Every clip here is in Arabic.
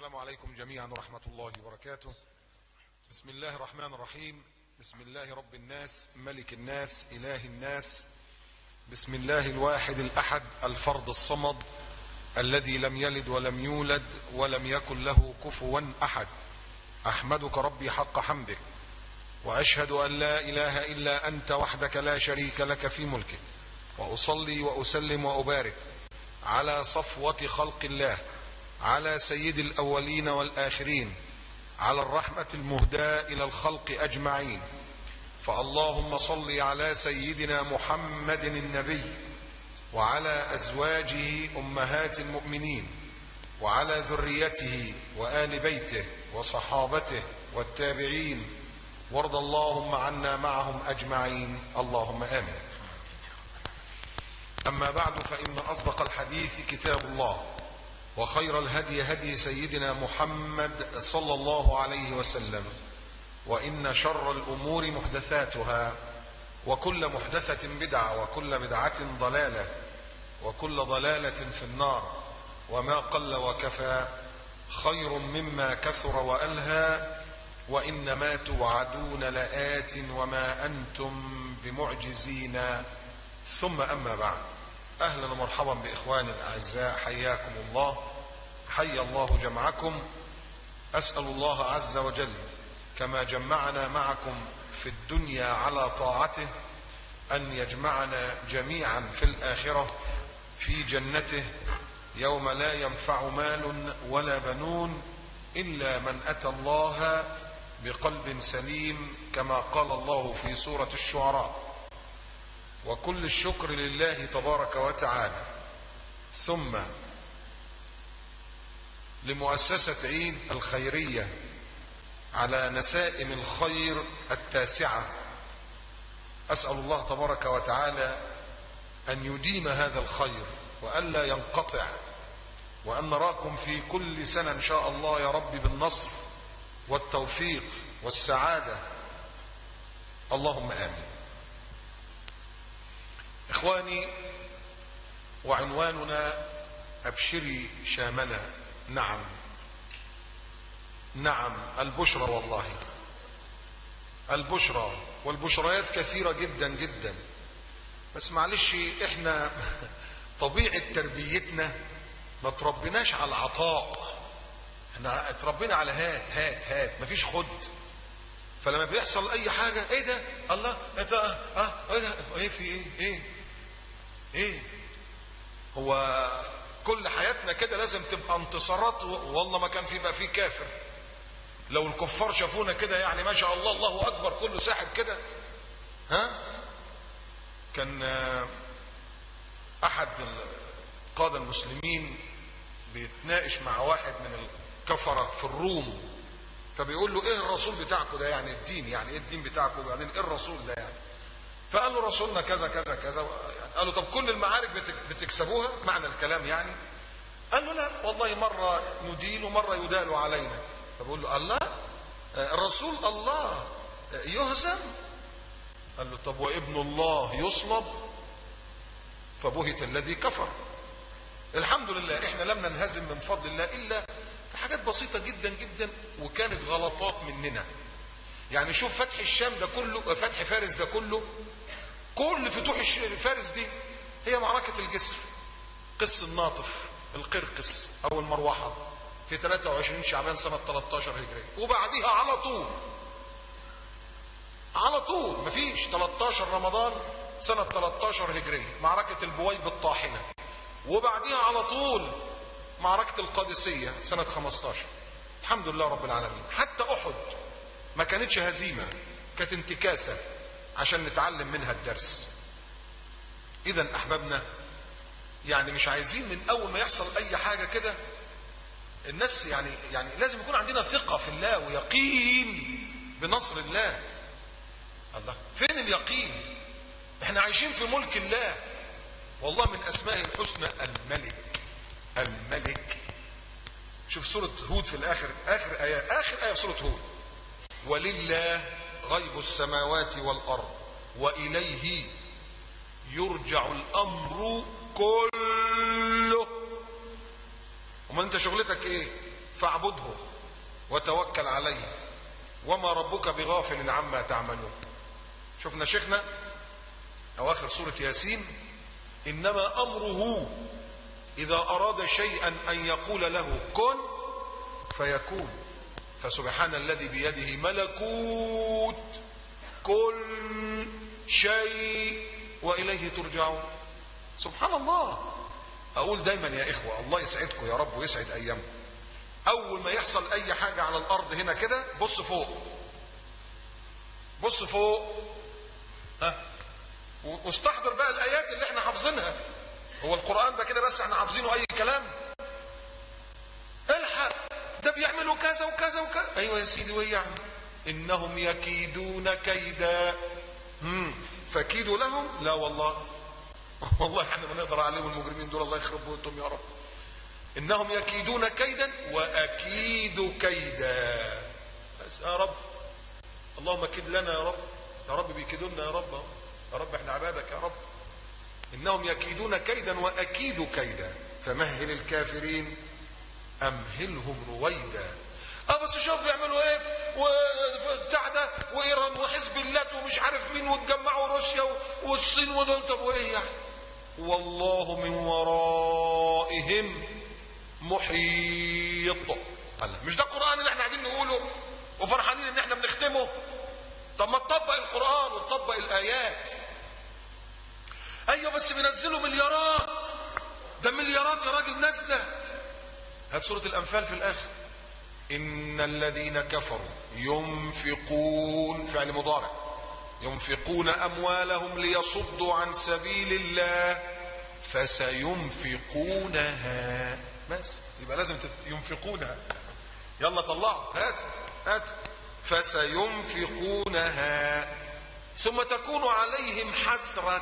السلام عليكم جميعا ورحمة الله وبركاته. بسم الله الرحمن الرحيم. بسم الله رب الناس ملك الناس إله الناس. بسم الله الواحد الأحد الفرد الصمد الذي لم يلد ولم يولد ولم يكن له كفوا أحد. أحمدك ربي حق حمدك، وأشهد أن لا إله إلا أنت وحدك لا شريك لك في ملكك، وأصلي وأسلم وأبارك على صفوة خلق الله، على سيد الأولين والآخرين، على الرحمة المهداة إلى الخلق أجمعين. فاللهم صل على سيدنا محمد النبي وعلى أزواجه أمهات المؤمنين وعلى ذريته وآل بيته وصحابته والتابعين، وارض اللهم عنا معهم أجمعين، اللهم آمين. أما بعد، فإن أصدق الحديث كتاب الله، وخير الهدي هدي سيدنا محمد صلى الله عليه وسلم، وإن شر الأمور محدثاتها، وكل محدثة بدعة، وكل بدعة ضلالة، وكل ضلالة في النار. وما قل وكفى خير مما كثر وألهى، وإنما توعدون لآت وما أنتم بمعجزين. ثم أما بعد، أهلا ومرحبا بإخواني الأعزاء، حياكم الله، حيا الله جمعكم. أسأل الله عز وجل كما جمعنا معكم في الدنيا على طاعته أن يجمعنا جميعا في الآخرة في جنته يوم لا ينفع مال ولا بنون إلا من أتى الله بقلب سليم، كما قال الله في سورة الشعراء. وكل الشكر لله تبارك وتعالى، ثم لمؤسسة عيد الخيرية على نسائم الخير التاسعة. أسأل الله تبارك وتعالى أن يديم هذا الخير وألا ينقطع، وأن نراكم في كل سنة إن شاء الله يا رب بالنصر والتوفيق والسعادة، اللهم آمين. إخواني، وعنواننا أبشري شامنا. نعم البشرى، والله البشرى، والبشريات كثيرة جدا جدا، بس معلش احنا طبيعة تربيتنا ما تربيناش على العطاء، احنا اتربينا على هات هات هات، مفيش خد. فلما بيحصل اي حاجة، ايه ده؟ الله انت ايه ده؟ ايه في ايه هو كل حياتنا كده لازم تبقى انتصارات؟ والله ما كان في بقى في كافر. لو الكفار شافونا كده يعني ما شاء الله الله اكبر كله ساحب كده. كان احد القادة المسلمين بيتناقش مع واحد من الكفرة في الروم، فبيقول له ايه الرسول بتاعكم ده؟ يعني الدين، يعني ايه الدين بتاعكم؟ وبعدين ايه الرسول ده يعني؟ فقال له رسولنا كذا كذا كذا. قال له طب كل المعارك بتكسبوها؟ معنى الكلام يعني. قال له لا والله، مرة ندين ومرة يدال علينا. فبقول له الله، الرسول الله يهزم؟ قال له طب وابن الله يصلب؟ فبهت الذي كفر. الحمد لله احنا لم ننهزم من فضل الله إلا في حاجات بسيطة جدا جدا، وكانت غلطات مننا. يعني شوف فتح الشام ده كله، فتح فارس ده كله، كل فتوح فارس دي هي معركة الجسر، قس الناطف، القرقس أو المروحة، في 23 شعبان سنة 13 هجرية. وبعديها على طول مفيش 13 رمضان سنة 13 هجرية معركة البويب الطاحنة. وبعديها على طول معركة القادسية سنة 15. الحمد لله رب العالمين. حتى أحد ما كانتش هزيمة، كانت انتكاسة عشان نتعلم منها الدرس. إذن أحبابنا، يعني مش عايزين من أول ما يحصل أي حاجة كده الناس يعني لازم يكون عندنا ثقة في الله ويقين بنصر الله. الله فين اليقين؟ احنا عايشين في ملك الله، والله من أسمائه الحسنى الملك. شوف سورة هود في الآخر، آخر آية في سورة هود: ولله غيب السماوات والأرض وإليه يرجع الأمر كله. وما انت شغلتك ايه؟ فاعبده وتوكل عليه وما ربك بغافل عما تعملون. شفنا شيخنا اواخر سورة ياسين: انما امره اذا اراد شيئا ان يقول له كن فيكون. فسبحان الذي بيده ملكوت كل شيء واليه ترجعون. سبحان الله. اقول دايما يا اخوة الله يسعدكم يا رب ويسعد ايامكم، اول ما يحصل اي حاجة على الارض هنا كده بص فوق، بص فوق، واستحضر بقى الايات اللي احنا حافظينها. هو القرآن ده كده بس احنا حافظينه اي كلام؟ الحق ده بيعملوا كذا وكذا وكذا. ايوه يا سيدي وايه يعني؟ انهم يكيدون كيدا فكيدوا لهم. لا والله والله احنا ما نقدر عليهم المجرمين دول، الله يخرب بيوتهم يا رب. انهم يكيدون كيدا واكيد كيدا. بس يا رب اللهم كد لنا يا رب، يا رب بيكيدوا لنا يا رب، يا رب احنا عبادك يا رب. انهم يكيدون كيدا واكيد كيدا فمهل الكافرين امهلهم رويدا. بس شوف بيعملوا ايه وبتاع ده وايران وحزب الله ومش عارف مين واتجمعوا روسيا والصين طب وايه يعني؟ والله من ورائهم محيط. الله، مش ده القرآن اللي احنا قاعدين نقوله وفرحانين ان احنا بنختمه؟ طب ما تطبق القرآن وتطبق الآيات. ايوه بس بينزلوا مليارات، ده مليارات يا راجل نازله. هات سورة الأنفال في الآخر: إن الذين كفروا ينفقون، فعل مضارع، ينفقون أموالهم ليصدوا عن سبيل الله فسينفقونها. بس يبقى لازم ينفقونها. يلا طلعوا، هات فسينفقونها ثم تكون عليهم حسرة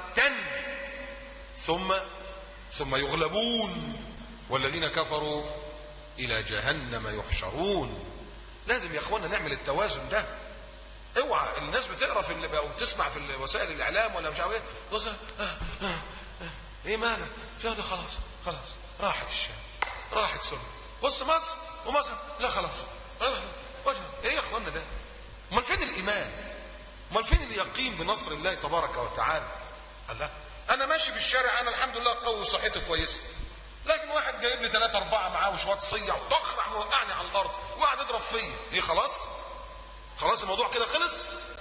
ثم يغلبون والذين كفروا إلى جهنم يحشرون. لازم يا اخوانا نعمل التوازن ده. اوعى الناس بتقرا في او بتسمع في وسائل الاعلام ولا مش عارف ايه بص ايه مالك؟ ده خلاص راحت الشام، راحت سوريا، بص مصر ومصر لا خلاص. ايه يا اخوانا ده؟ امال فين الايمان؟ امال فين اليقين بنصر الله تبارك وتعالى؟ الله، انا ماشي في الشارع انا الحمد لله قوي وصحتي كويسه، لكن واحد جايب لي 3 4 معاه وشويه صيع وطخرع موقعني على الارض وقعد يضرب فيا. ايه خلاص الموضوع كده خلص؟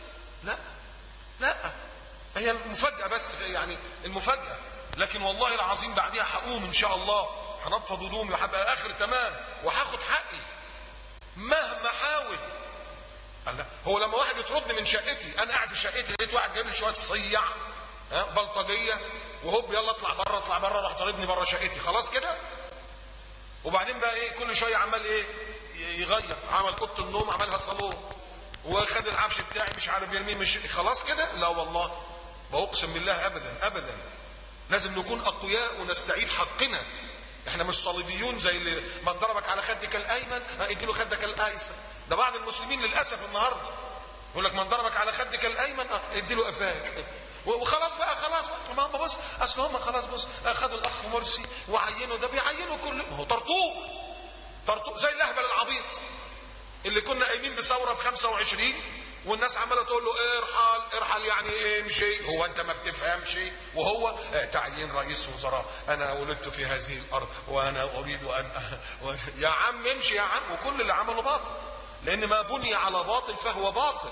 لا هي المفاجاه بس، يعني المفاجاه، لكن والله العظيم بعديها هقوم ان شاء الله، هنفض هدومي وهبقى اخر تمام وهاخد حقي مهما حاول. الله، هو لما واحد يطردني من شقتي، انا قاعد في شقتي لقيت واحد جايب لي شويه صيع بلطجيه وهوب يلا اطلع بره، راح طاردني بره شقتي، خلاص كده؟ وبعدين بقى ايه؟ كل شويه عمال ايه؟ يغير، عمل اوضه النوم عملها صالون، وخد العفش بتاعي مش عارف يرميه، مش خلاص كده؟ لا والله بأقسم بالله ابدا. لازم نكون اقوياء ونستعيد حقنا. احنا مش صليبيون زي اللي ما ضربك على خدك الايمن اديله خدك الايسر. ده بعض المسلمين للاسف النهارده يقول لك من ضربك على خدك الايمن اديله قفاك وخلاص بقى. خلاص ما بص، اصل هم خلاص بص اخذوا الاخ مرسي وعينوا، ده بيعينوا كل ما هو طرطوق زي الاهبل العبيط اللي كنا قايمين بثوره في 25 والناس عماله تقول له ارحل يعني ايه امشي، هو انت ما بتفهمش؟ وهو تعيين رئيس وزراء، انا ولدت في هذه الارض وانا اريد ان يا عم امشي يا عم. وكل اللي عمله باطل، لان ما بني على باطل فهو باطل،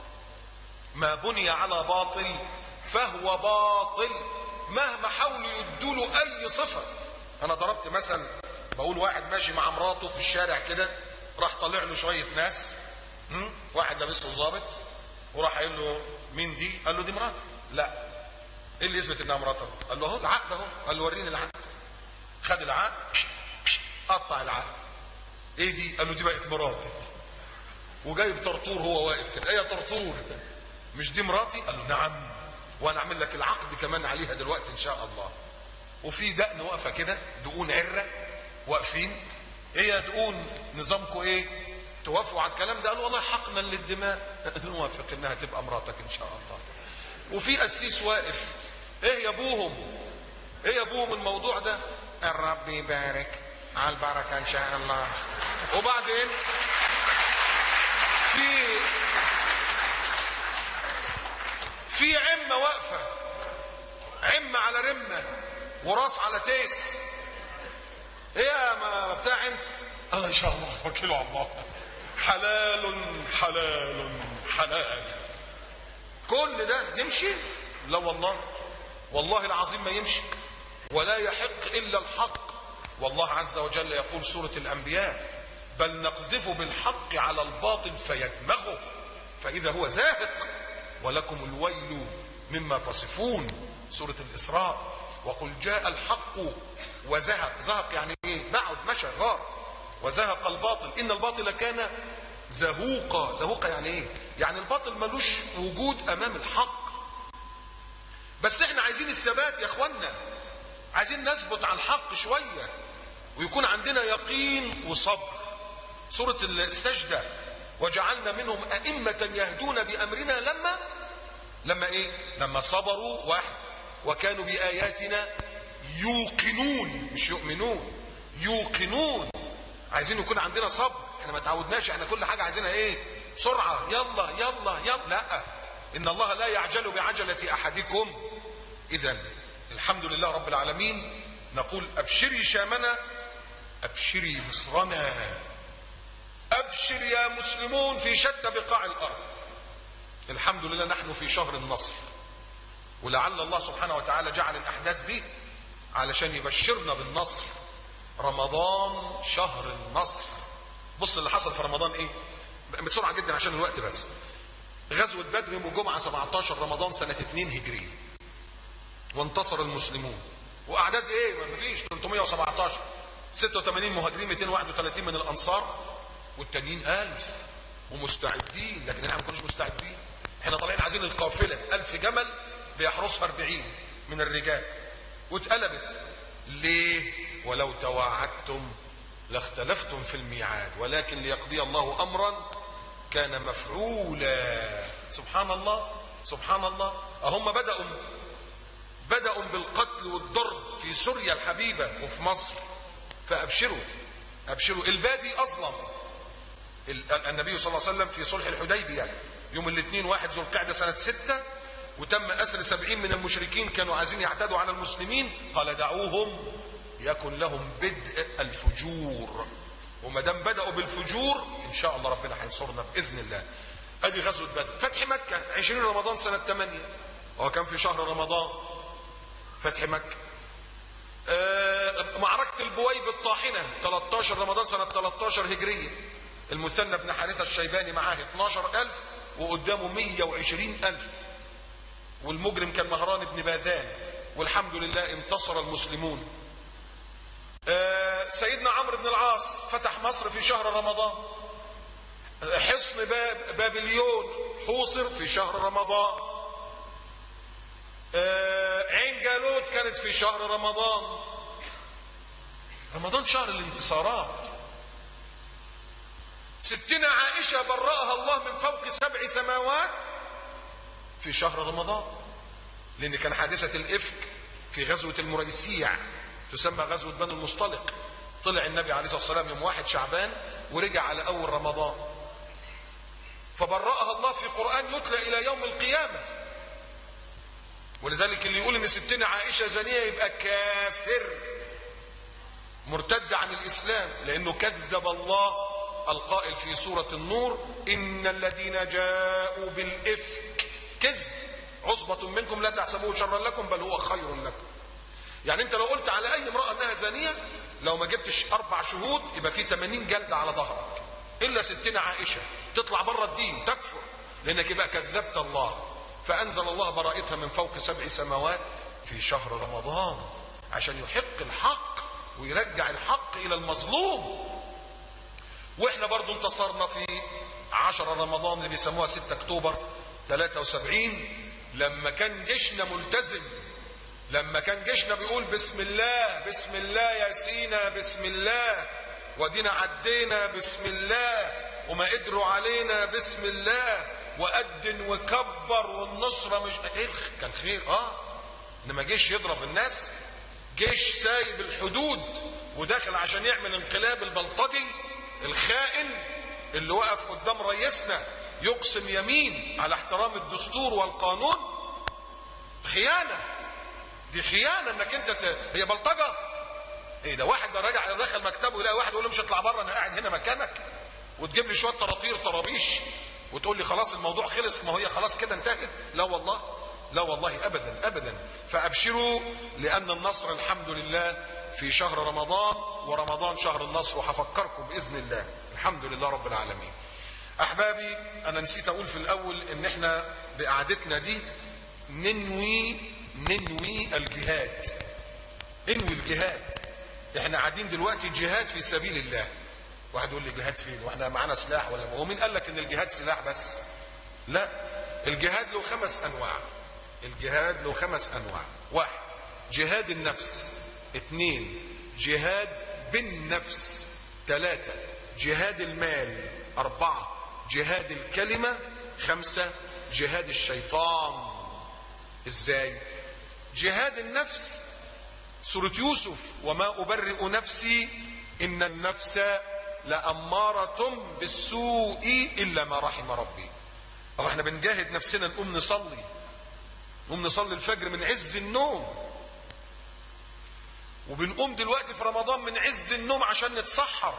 ما بني على باطل فهو باطل مهما حاولوا يدوا له اي صفه. انا ضربت مثل بقول واحد ماشي مع مراته في الشارع كده، راح طالع له شويه ناس، واحد لابسه ظابط وراح قايل له مين دي؟ قال له دي مراتي. لا، ايه اللي يثبت انها مراته؟ قال له اهو العقد اهو. قال له وريني العقد. خد العقد قطع العقد. ايه دي؟ قال له دي بقت مراتي. وجايب طرطور هو واقف كده، ايه يا طرطور مش دي مراتي؟ قال له نعم، وانا اعمل لك العقد كمان عليها دلوقتي ان شاء الله. وفي دقن واقفه كده، دقون عره واقفين. ايه يا دقون نظامكم ايه؟ توافقوا على الكلام ده؟ قالوا والله حقنا للدماء نوافق انها تبقى مراتك ان شاء الله. وفي قسيس واقف، ايه يا ابوهم الموضوع ده؟ الرب يبارك، على البركه ان شاء الله. وبعدين في عمة واقفة، عمة على رمة وراس على تيس. ايه يا ما بتاع انت؟ انا ان شاء الله توكلوا على الله، حلال حلال حلال. كل ده يمشي؟ لا والله، والله العظيم ما يمشي، ولا يحق الا الحق. والله عز وجل يقول سورة الانبياء: بل نقذف بالحق على الباطل فيدمغه فاذا هو زاهق ولكم الويل مما تصفون. سورة الاسراء: وقل جاء الحق وزهق. زهق يعني ايه؟ بعد، مشى، غار. وزهق الباطل ان الباطل كان زهوقا. زهوقا يعني ايه؟ يعني الباطل ملوش وجود امام الحق. بس احنا عايزين الثبات يا اخوانا، عايزين نثبت على الحق شوية ويكون عندنا يقين وصبر. سورة السجدة: وجعلنا منهم أئمة يهدون بأمرنا لما ايه؟ لما صبروا وكانوا بآياتنا يوقنون، مش يؤمنون، يوقنون. عايزين يكون عندنا صبر. احنا ما تعودناش، احنا كل حاجة عايزينها ايه؟ سرعة، يلا يلا يلا. لا، ان الله لا يعجل بعجلة احدكم. اذا الحمد لله رب العالمين. نقول: ابشري شامنا، ابشري مصرنا، ابشر يا مسلمون في شتى بقاع الارض. الحمد لله نحن في شهر النصر، ولعل الله سبحانه وتعالى جعل الاحداث دي علشان يبشرنا بالنصر. رمضان شهر النصر. بص اللي حصل في رمضان ايه بسرعة جدا عشان الوقت بس. غزوة بدر يوم الجمعة 17 رمضان سنة 2 هجرية، وانتصر المسلمون. واعداد ايه؟ ما فيش 317، 86 مهاجرين، 231 من الانصار، والتانيين 1000 ومستعدين. لكن احنا ما كناش مستعدين، احنا طالعين عايزين القافله 1000 جمل بيحرسها 40 من الرجال، واتقلبت. ليه؟ ولو تواعدتم لاختلفتم في الميعاد ولكن ليقضي الله امرا كان مفعولا. سبحان الله سبحان الله. هم بدأوا بالقتل والضرب في سوريا الحبيبة وفي مصر، فأبشروا أبشروا. البادي أظلم. النبي صلى الله عليه وسلم في صلح الحديبية يوم الاثنين 1 ذو القعدة سنة 6، وتم أسر 70 من المشركين كانوا عايزين يعتدوا على المسلمين. قال: دعوهم يكن لهم بدء الفجور. وما دام بدأوا بالفجور إن شاء الله ربنا هينصرنا بإذن الله. أدي غزوة بدر. فتح مكة 20 رمضان سنة 8، وهو كان في شهر رمضان فتح مكة. معركة البويب الطاحنة 13 رمضان سنة 13 هجرية. المثنى بن حارثة الشيباني معاه 12000 وقدامه 120,000، والمجرم كان مهران بن باذان، والحمد لله انتصر المسلمون. سيدنا عمرو بن العاص فتح مصر في شهر رمضان. حصن بابليون حوصر في شهر رمضان. عين جالوت كانت في شهر رمضان. رمضان شهر الانتصارات. ستنا عائشة برأها الله من فوق 7 سماوات في شهر رمضان، لأن كان حادثة الإفك في غزوة المريسيع تسمى غزوة بني المصطلق. طلع النبي عليه الصلاة والسلام يوم 1 شعبان ورجع على أول رمضان، فبرأها الله في قرآن يتلى إلى يوم القيامة. ولذلك اللي يقول ان ستنا عائشة زانية يبقى كافر مرتد عن الإسلام، لأنه كذب الله القائل في سورة النور: إن الذين جاءوا بالإفك كذب عصبة منكم لا تحسبوه شرا لكم بل هو خير لكم. يعني انت لو قلت على أي امرأة انها زانية، لو ما جبتش 4 شهود يبقى في 80 جلدة على ظهرك، إلا ستنا عائشة تطلع بره الدين تكفر، لأنك يبقى كذبت الله. فأنزل الله براءتها من فوق 7 سماوات في شهر رمضان عشان يحق الحق ويرجع الحق إلى المظلوم. وإحنا برضو انتصرنا في 10 رمضان اللي بيسموها 6 أكتوبر 73، لما كان جيشنا ملتزم، لما كان جيشنا بيقول بسم الله بسم الله يا سينا بسم الله، ودينا عدينا بسم الله، وما قدروا علينا بسم الله، وأدن وكبر والنصرة مش ايه كان خير. انما جيش يضرب الناس، جيش سايب الحدود وداخل عشان يعمل انقلاب البلطجي، الخائن اللي وقف قدام رئيسنا يقسم يمين على احترام الدستور والقانون، خيانة. دي خيانة انك انت هي بلطجة. ايه ده؟ واحد ده راجع دخل مكتبه يلاقي واحد يقول له مش هطلع بره انا قاعد هنا مكانك، وتجيب لي شوية طراطير طرابيش وتقول لي خلاص الموضوع خلص، ما هي خلاص كده انتهت. لا والله، لا والله ابدا ابدا. فابشروا لان النصر الحمد لله في شهر رمضان، ورمضان شهر النصر، وهفكركم باذن الله. الحمد لله رب العالمين. احبابي، انا نسيت اقول في الاول ان احنا بقعدتنا دي ننوي الجهاد. انوي الجهاد. احنا قاعدين دلوقتي جهاد في سبيل الله. واحد يقول لي جهاد فين واحنا معانا سلاح؟ ولا هو مين قال لك ان الجهاد سلاح بس؟ لا، الجهاد له 5 انواع. الجهاد له 5 انواع. 1 جهاد النفس، 2 جهاد بالنفس، 3 جهاد المال، 4 جهاد الكلمة، 5 جهاد الشيطان. ازاي؟ جهاد النفس سورة يوسف: وما أبرئ نفسي إن النفس لأمارة بالسوء إلا ما رحم ربي. أو احنا بنجاهد نفسنا نقوم نصلي الفجر من عز النوم، وبنقوم دلوقتي في رمضان من عز النوم عشان نتسحر،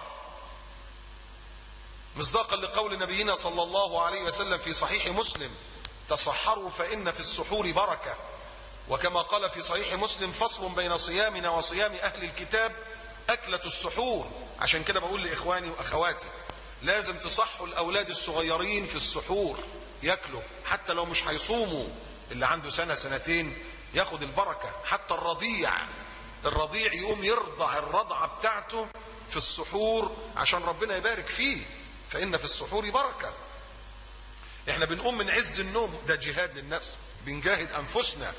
مصداقا لقول نبينا صلى الله عليه وسلم في صحيح مسلم: تصحروا فإن في السحور بركة. وكما قال في صحيح مسلم: فصل بين صيامنا وصيام أهل الكتاب أكلة السحور. عشان كده بقول لإخواني وأخواتي لازم تصحوا الأولاد الصغيرين في السحور يأكلوا، حتى لو مش هيصوموا. اللي عنده 1 2 ياخد البركة. حتى الرضيع يقوم يرضع الرضعة بتاعته في السحور عشان ربنا يبارك فيه، فإن في السحور بركة. احنا بنقوم من عز النوم، ده جهاد للنفس، بنجاهد أنفسنا.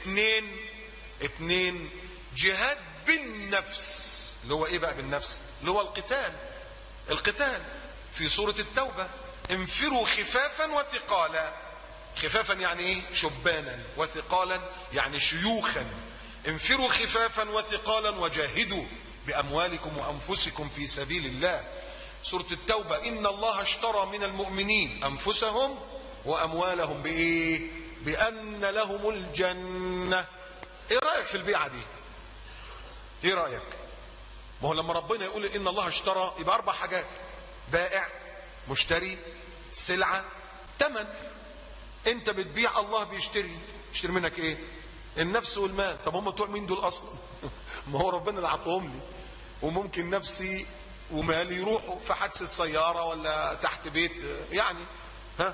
2 جهاد بالنفس، اللي هو ايه بقى بالنفس؟ اللي هو القتال في سورة التوبة: انفروا خفافا وثقالا. خفافا يعني ايه؟ شبانا. وثقالا يعني شيوخا. انفروا خفافا وثقالا وجاهدوا بأموالكم وأنفسكم في سبيل الله. سورة التوبة: إن الله اشترى من المؤمنين أنفسهم وأموالهم بإيه؟ بأن لهم الجنة. إيه رأيك في البيعة دي؟ إيه رأيك؟ ما هو لما ربنا يقول إن الله اشترى يبقى 4 حاجات: بائع، مشتري، سلعة، تمن. أنت بتبيع، الله بيشتري منك إيه؟ النفس والمال. طب هم بتوع مين دول أصلا؟ ما هو ربنا اللي عطوهم لي، وممكن نفسي ومالي يروحوا في حادثة سيارة ولا تحت بيت يعني. ها؟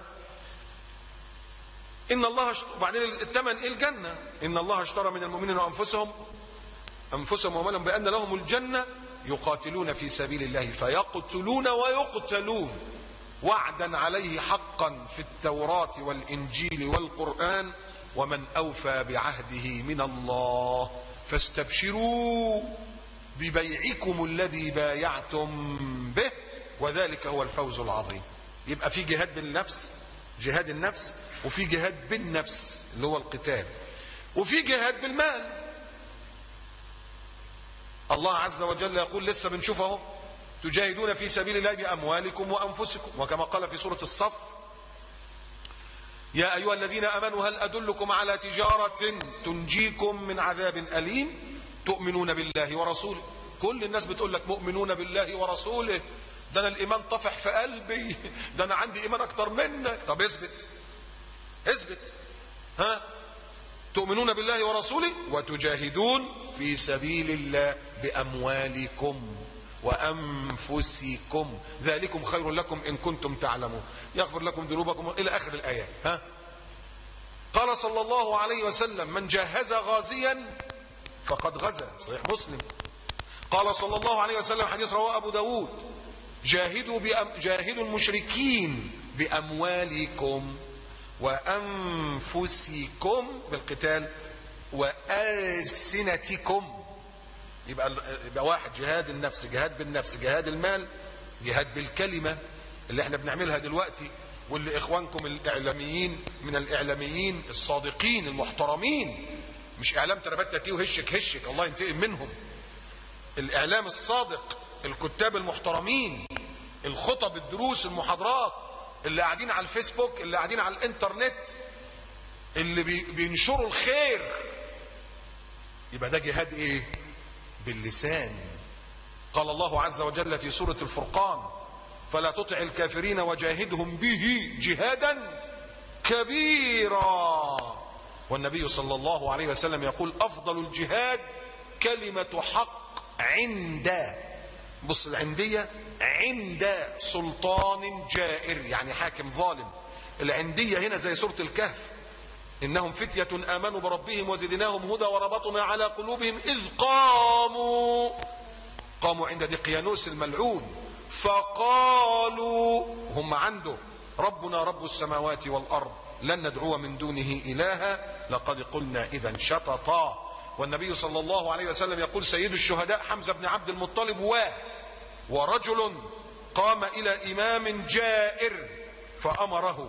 إن الله وبعدين الثمن إيه؟ الجنة. إن الله اشترى من المؤمنين وأنفسهم وأموالهم بأن لهم الجنة يقاتلون في سبيل الله فيقتلون ويقتلون وعدا عليه حقا في التوراة والإنجيل والقرآن ومن أوفى بعهده من الله فاستبشروا ببيعكم الذي بايعتم به وذلك هو الفوز العظيم. يبقى في جهاد بالنفس، جهاد النفس، وفي جهاد بالنفس اللي هو القتال، وفي جهاد بالمال. الله عز وجل يقول، لسه بنشوف اهو: تجاهدون في سبيل الله بأموالكم وأنفسكم. وكما قال في سورة الصف: يا أيها الذين آمنوا هل أدلكم على تجارة تنجيكم من عذاب أليم تؤمنون بالله ورسوله. كل الناس بتقول لك مؤمنون بالله ورسوله، ده أنا الإيمان طفح في قلبي، ده أنا عندي إيمان أكتر منك. طب اثبت. ها؟ تؤمنون بالله ورسوله وتجاهدون في سبيل الله بأموالكم وأنفسكم ذلكم خير لكم إن كنتم تعلمون يغفر لكم ذنوبكم إلى آخر الآيات. ها؟ قال صلى الله عليه وسلم: من جهز غازيا فقد غزا. صحيح مسلم. قال صلى الله عليه وسلم، حديث رواه أبو داود: جاهدوا المشركين بأموالكم وأنفسكم بالقتال وألسنتكم. يبقى واحد جهاد النفس، جهاد بالنفس، جهاد المال، جهاد بالكلمة اللي احنا بنعملها دلوقتي، واللي اخوانكم الاعلاميين من الاعلاميين الصادقين المحترمين، مش اعلام تربات تاتيه وهشك الله ينتقم منهم. الاعلام الصادق، الكتاب المحترمين الخطب، الدروس، المحاضرات، اللي قاعدين على الفيسبوك، اللي قاعدين على الانترنت، اللي بينشروا الخير، يبقى ده جهاد ايه؟ باللسان. قال الله عز وجل في سورة الفرقان: فلا تطع الكافرين وجاهدهم به جهادا كبيرا. والنبي صلى الله عليه وسلم يقول: افضل الجهاد كلمة حق عند، بص العندية، عند سلطان جائر، يعني حاكم ظالم. العندية هنا زي سورة الكهف: إنهم فتية آمنوا بربهم وزدناهم هدى وربطنا على قلوبهم إذ قاموا عند دقيانوس الملعون فقالوا، هم عنده: ربنا رب السماوات والأرض لن ندعو من دونه إلها لقد قلنا إذا شططا. والنبي صلى الله عليه وسلم يقول: سيد الشهداء حمزة بن عبد المطلب ورجل قام إلى إمام جائر فأمره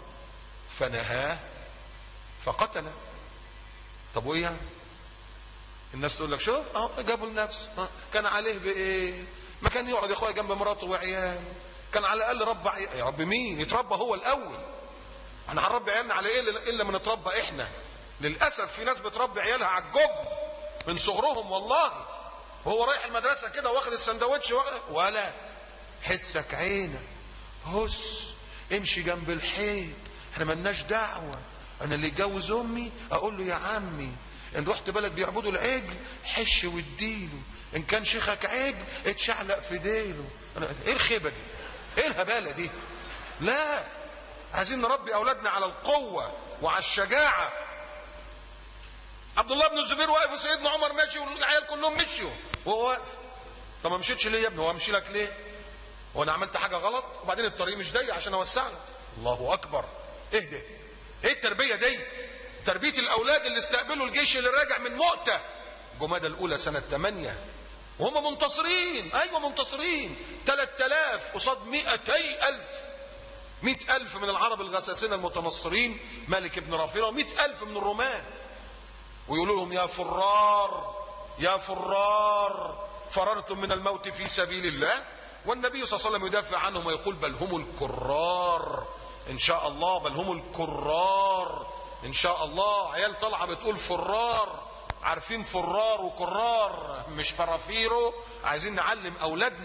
فنهاه فقتله. طب وايه يعني؟ الناس تقول لك: شوف جابوا لنفسه، كان عليه بايه؟ ما كان يقعد يا اخويا جنب مراته وعياله، كان على الاقل ربى يا رب مين؟ يتربى هو الاول. احنا هنربي عيالنا على ايه الا ما نتربى احنا؟ للاسف في ناس بتربي عيالها على الجب من صغرهم والله، وهو رايح المدرسه كده واخد السندوتش ولا حسك عينك، هس امشي جنب الحيط، احنا ملناش دعوه. انا اللي يتجوز امي اقول له: يا عمي ان رحت بلد بيعبدوا العجل حش واديله، ان كان شيخك عجل اتشعلق في ديله. ايه الخيبه دي؟ ايه الهباله دي؟ لا، عايزين نربي اولادنا على القوه وعلى الشجاعه. عبد الله بن الزبير واقف وسيدنا عمر ماشي والعيال كلهم مشيوا وهو واقف. طب ما مشيتش ليه يا ابني؟ هو امشي لك ليه؟ هو انا عملت حاجه غلط؟ وبعدين الطريق مش ضيق عشان اوسع لك. الله اكبر، اهدى. ايه التربيه دي؟ تربيه الاولاد اللي استقبلوا الجيش اللي راجع من مؤتة جمادى الاولى سنه 8 وهم منتصرين. ايوه منتصرين، 3000 قصاد 200,000. 100,000 من العرب الغساسنه المتنصرين، مالك بن رافره، 100,000 من الرومان. ويقولوا لهم: يا فرار يا فرار، فررتم من الموت في سبيل الله. والنبي صلى الله عليه وسلم يدافع عنهم ويقول: بل هم الكرار ان شاء الله، بل هم الكرار ان شاء الله. عيال طالعه بتقول فرار، عارفين فرار وكرار مش فرافيرو. عايزين نعلم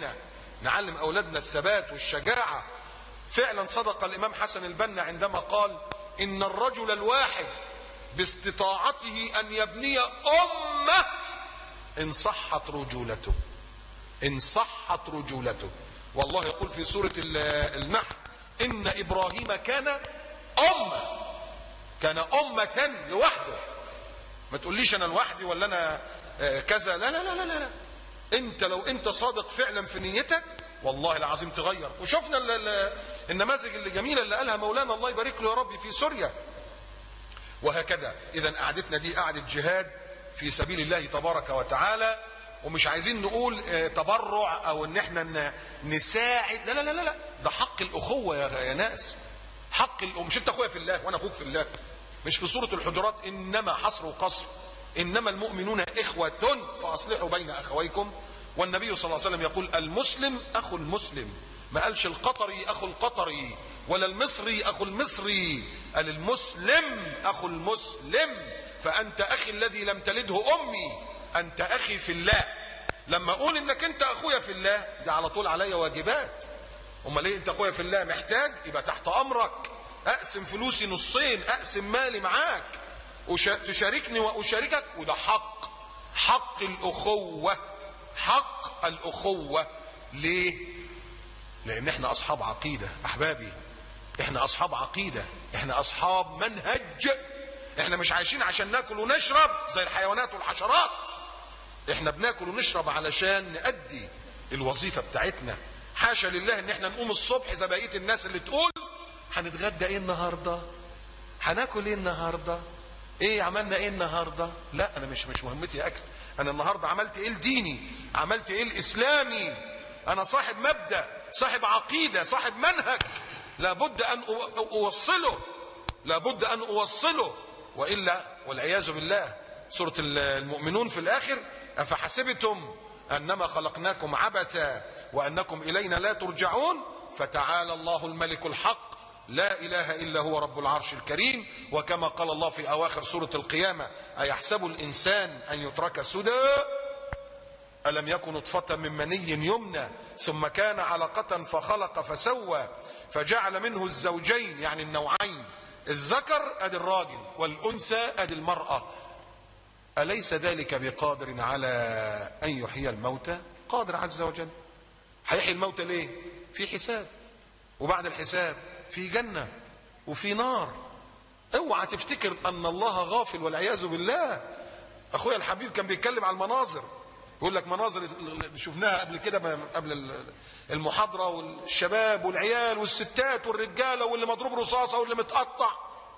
اولادنا الثبات والشجاعه. فعلا صدق الامام حسن البنا عندما قال: ان الرجل الواحد باستطاعته ان يبني امه ان صحت رجولته، ان صحت رجولته. والله يقول في سوره النحل: ان ابراهيم كان امه لوحده. ما تقوليش انا لوحدي ولا انا كذا، لا لا لا لا لا. انت لو انت صادق فعلا في نيتك والله العظيم تغير. وشفنا النماذج اللي جميله اللي قالها مولانا الله يبارك له يا ربي في سوريا. وهكذا اذا قعدتنا دي قعده جهاد في سبيل الله تبارك وتعالى. ومش عايزين نقول تبرع او ان احنا نساعد، لا لا لا لا، ده حق الاخوه يا ناس، حق مش انت اخويا في الله وانا اخوك في الله. مش في سوره الحجرات: انما حصر وقصر انما المؤمنون اخوه فاصلحوا بين اخويكم. والنبي صلى الله عليه وسلم يقول: المسلم اخو المسلم. ما قالش القطري اخو القطري ولا المصري اخو المصري، قال المسلم اخو المسلم. فانت اخي الذي لم تلده امي، انت اخي في الله. لما اقول انك انت اخويا في الله ده على طول عليا واجبات. امال ليه؟ انت اخويا في الله محتاج يبقى تحت امرك، اقسم فلوسي نصين، اقسم مالي معاك، تشاركني واشاركك. وده حق الاخوه، حق الاخوه. ليه؟ لان احنا اصحاب عقيده احبابي، احنا اصحاب عقيده، احنا اصحاب منهج. احنا مش عايشين عشان ناكل ونشرب زي الحيوانات والحشرات، احنا بناكل ونشرب علشان نأدي الوظيفه بتاعتنا. حاشا لله ان احنا نقوم الصبح زي بقيه الناس اللي تقول: هنتغدى ايه النهارده؟ هناكل ايه النهارده؟ ايه عملنا ايه النهارده؟ لا، انا مش مهمتي اكل. انا النهارده عملت ايه الديني؟ عملت ايه الاسلامي؟ انا صاحب مبدأ، صاحب عقيده، صاحب منهج، لابد ان اوصله، لابد ان اوصله، والا والعياذ بالله. سوره المؤمنون في الاخر: افحسبتم انما خلقناكم عبثا وأنكم إلينا لا ترجعون، فتعالى الله الملك الحق لا إله إلا هو رب العرش الكريم. وكما قال الله في أواخر سورة القيامة: أيحسب الإنسان أن يترك سدى ألم يكن نطفة من مني يمنى ثم كان علقة فخلق فسوى فجعل منه الزوجين، يعني النوعين، الذكر ادي الراجل والأنثى ادي المرأة. أليس ذلك بقادر على أن يحيي الموتى؟ قادر عز وجل. هيحيي الموتى ليه؟ في حساب، وبعد الحساب في جنة وفي نار. اوعى تفتكر أن الله غافل والعياذ بالله. أخويا الحبيب كان بيتكلم على المناظر، يقول لك مناظر اللي شفناها قبل كده، قبل المحاضرة، والشباب والعيال والستات والرجالة واللي مضروب رصاصة واللي متقطع.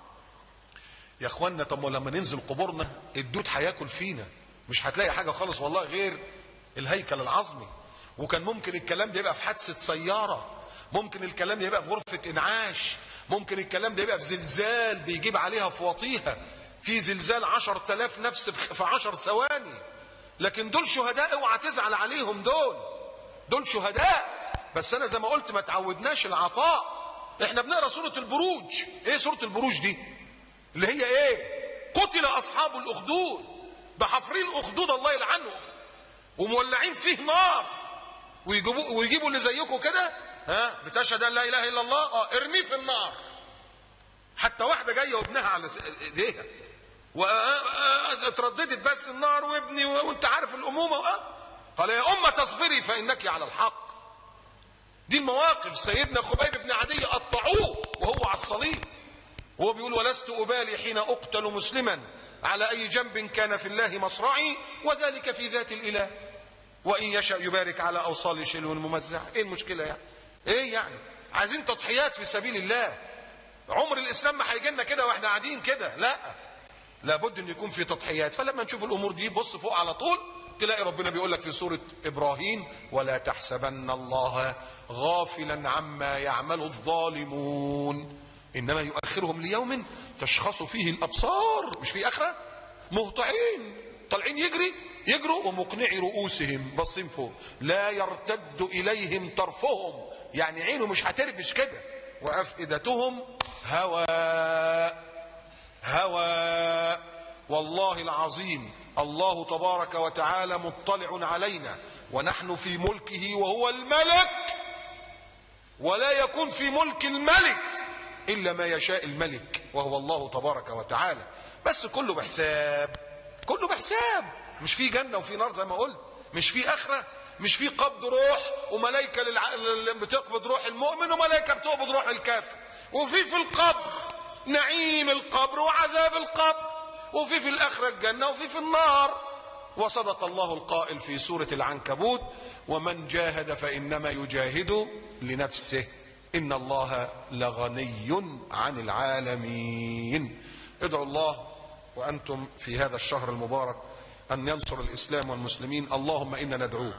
يا اخوانا طب لما ننزل قبورنا الدود هياكل فينا، مش هتلاقي حاجة خالص والله غير الهيكل العظمي. وكان ممكن الكلام ده يبقى في حادثة سيارة، ممكن الكلام ده يبقى في غرفة انعاش، ممكن الكلام ده يبقى في زلزال بيجيب عليها في وطيها، في زلزال 10,000 نفس في 10 ثواني. لكن دول شهداء، اوعى تزعل عليهم، دول شهداء. بس انا زي ما قلت ما تعودناش العطاء. احنا بنقرا سورة البروج. ايه سورة البروج دي؟ اللي هي ايه؟ قتل اصحاب الاخدود، بحفرين اخدود الله يلعنهم ومولعين فيه نار، ويجيبوا اللي زيكم كده، بتشهد ان لا اله الا الله، ارميه في النار. حتى واحده جايه وابنها على ايديها واترددت بس النار وابني وانت عارف الامومه، قال يا امه تصبري فانك على الحق. دي المواقف. سيدنا خبيب بن عدي قطعوه وهو على الصليب، وهو بيقول ولست ابالي حين اقتل مسلما على اي جنب كان في الله مصرعي وذلك في ذات الاله وان يشاء يبارك على اوصال شلو الممزع. ايه المشكله يعني؟ ايه يعني؟ عايزين تضحيات في سبيل الله. عمر الاسلام ما هيجي لنا كده واحنا قاعدين كده، لا، لابد ان يكون في تضحيات. فلما نشوف الامور دي بص فوق على طول تلاقي ربنا بيقول لك في سوره ابراهيم: ولا تحسبن الله غافلا عما يعمل الظالمون انما يؤخرهم ليوم تشخص فيه الابصار. مش في اخره؟ مهطعين طالعين يجروا ومقنعي رؤوسهم باصين فوق، لا يرتد اليهم طرفهم، يعني عينه مش هتربش كده، وافئدتهم هواء. والله العظيم الله تبارك وتعالى مطلع علينا ونحن في ملكه وهو الملك، ولا يكون في ملك الملك إلا ما يشاء الملك وهو الله تبارك وتعالى. بس كله بحساب، كله بحساب. مش في جنة وفي نار زي ما قلت، مش في آخرة، مش في قبض روح وملائكة بتقبض روح المؤمن وملائكة بتقبض روح الكافر، وفي القبر نعيم القبر وعذاب القبر، وفي الآخرة الجنة وفي النار. وصدق الله القائل في سورة العنكبوت: ومن جاهد فإنما يجاهد لنفسه إن الله لغني عن العالمين. ادعوا الله وأنتم في هذا الشهر المبارك أن ينصر الإسلام والمسلمين. اللهم إنا ندعوك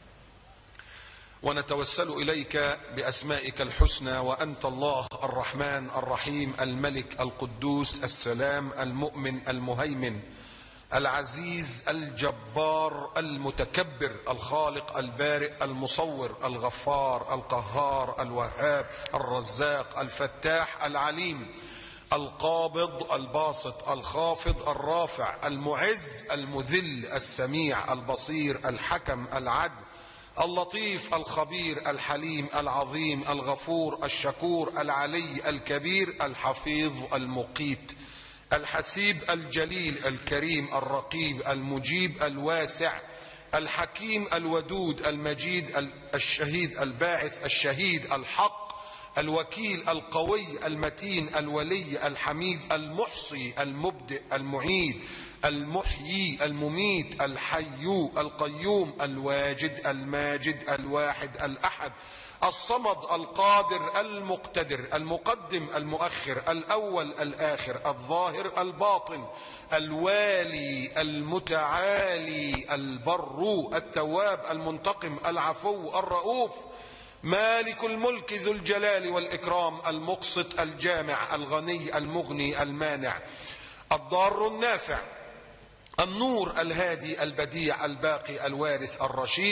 ونتوسل إليك بأسمائك الحسنى، وأنت الله الرحمن الرحيم الملك القدوس السلام المؤمن المهيمن العزيز الجبار المتكبر الخالق البارئ المصور الغفار القهار الوهاب الرزاق الفتاح العليم القابض الباسط الخافض الرافع المعز المذل السميع البصير الحكم العدل اللطيف الخبير الحليم العظيم الغفور الشكور العلي الكبير الحفيظ المقيت الحسيب الجليل الكريم الرقيب المجيب الواسع الحكيم الودود المجيد الشهيد الباعث الشهيد الحق الوكيل القوي المتين الولي الحميد المحصي المبدئ المعيد المحيي المميت الحي القيوم الواجد الماجد الواحد الأحد الصمد القادر المقتدر المقدم المؤخر الأول الآخر الظاهر الباطن الوالي المتعالي البر التواب المنتقم العفو الرؤوف مالك الملك ذو الجلال والإكرام المقسط الجامع الغني المغني المانع الضار النافع النور الهادي البديع الباقي الوارث الرشيد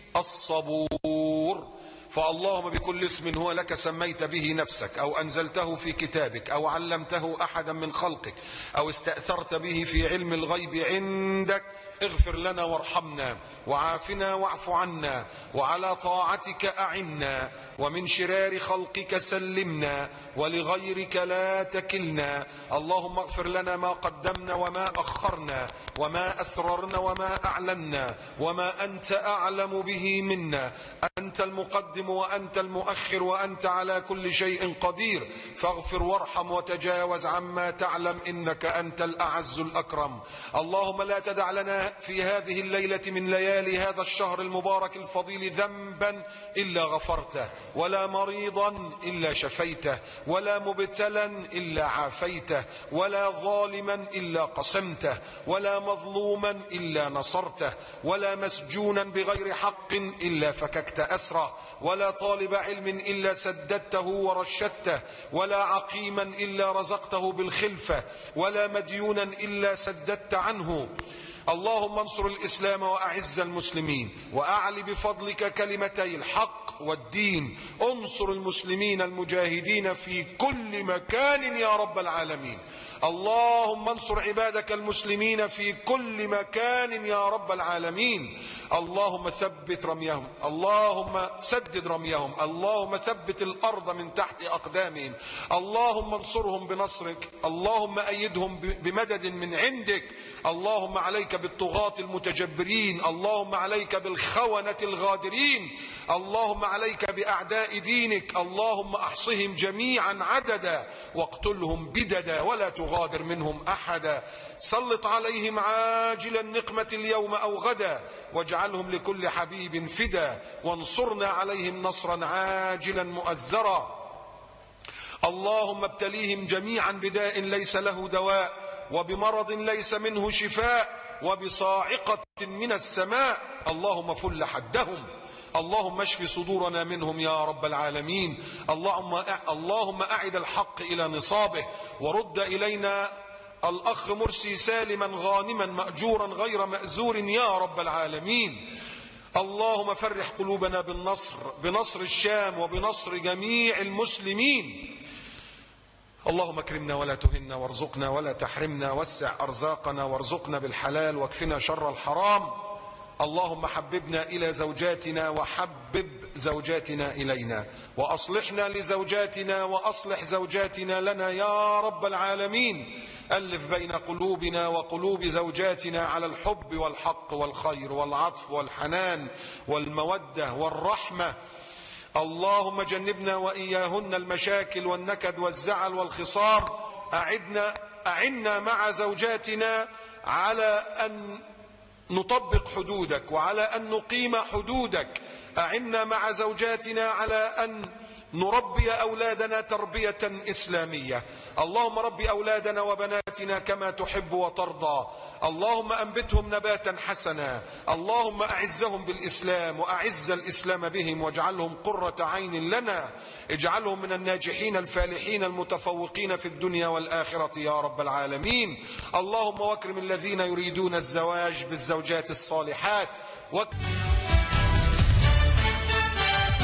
الصبور. فاللهم بكل اسم هو لك سميت به نفسك أو أنزلته في كتابك أو علمته أحدا من خلقك أو استأثرت به في علم الغيب عندك، اغفر لنا وارحمنا وعافنا واعف عنا وعلى طاعتك أعنا ومن شرار خلقك سلمنا ولغيرك لا تكلنا. اللهم اغفر لنا ما قدمنا وما أخرنا وما أسررنا وما أعلنا وما أنت أعلم به منا. أنت المقدم وأنت المؤخر وأنت على كل شيء قدير، فاغفر وارحم وتجاوز عما تعلم إنك أنت الأعز الأكرم. اللهم لا تدع لنا في هذه الليلة من ليالي هذا الشهر المبارك الفضيل ذنبا إلا غفرته، ولا مريضا إلا شفيته، ولا مبتلا إلا عافيته، ولا ظالما إلا قسمته، ولا مظلوما إلا نصرته، ولا مسجونا بغير حق إلا فككت أسره، ولا طالب علم إلا سددته ورشدته، ولا عقيما إلا رزقته بالخلفة، ولا مديونا إلا سددت عنه. اللهم انصر الإسلام وأعز المسلمين وأعل بفضلك كلمتي الحق والدين. انصر المسلمين المجاهدين في كل مكان يا رب العالمين. اللهم انصر عبادك المسلمين في كل مكان يا رب العالمين. اللهم ثبت رميهم، اللهم سدد رميهم، اللهم ثبت الأرض من تحت أقدامهم. اللهم انصرهم بنصرك، اللهم أيدهم بمدد من عندك. اللهم عليك بالطغاة المتجبرين، اللهم عليك بالخونة الغادرين، اللهم عليك بأعداء دينك. اللهم أحصهم جميعا عددا واقتلهم بددا ولا تغادر منهم أحدا. سلط عليهم عاجل النقمة اليوم أو غدا واجعلهم لكل حبيب فدا، وانصرنا عليهم نصرا عاجلا مؤزرا. اللهم ابتليهم جميعا بداء ليس له دواء، وبمرض ليس منه شفاء، وبصاعقة من السماء. اللهم فل حدهم، اللهم اشف صدورنا منهم يا رب العالمين. اللهم أعد الحق إلى نصابه، ورد إلينا الأخ مرسي سالما غانما مأجورا غير مأزور يا رب العالمين. اللهم فرح قلوبنا بنصر الشام وبنصر جميع المسلمين. اللهم اكرمنا ولا تهنا وارزقنا ولا تحرمنا، وسع أرزاقنا وارزقنا بالحلال واكفنا شر الحرام. اللهم حببنا إلى زوجاتنا وحبب زوجاتنا إلينا، وأصلحنا لزوجاتنا وأصلح زوجاتنا لنا يا رب العالمين. ألف بين قلوبنا وقلوب زوجاتنا على الحب والحق والخير والعطف والحنان والمودة والرحمة. اللهم جنبنا وإياهن المشاكل والنكد والزعل والخصام. أعنا مع زوجاتنا على أن نطبق حدودك وعلى أن نقيم حدودك. أعنا مع زوجاتنا على أن نربي أولادنا تربية إسلامية. اللهم رب أولادنا وبناتنا كما تحب وترضى. اللهم أنبتهم نباتا حسنا. اللهم أعزهم بالإسلام وأعز الإسلام بهم، واجعلهم قرة عين لنا. اجعلهم من الناجحين الفالحين المتفوقين في الدنيا والآخرة يا رب العالمين. اللهم واكرم الذين يريدون الزواج بالزوجات الصالحات.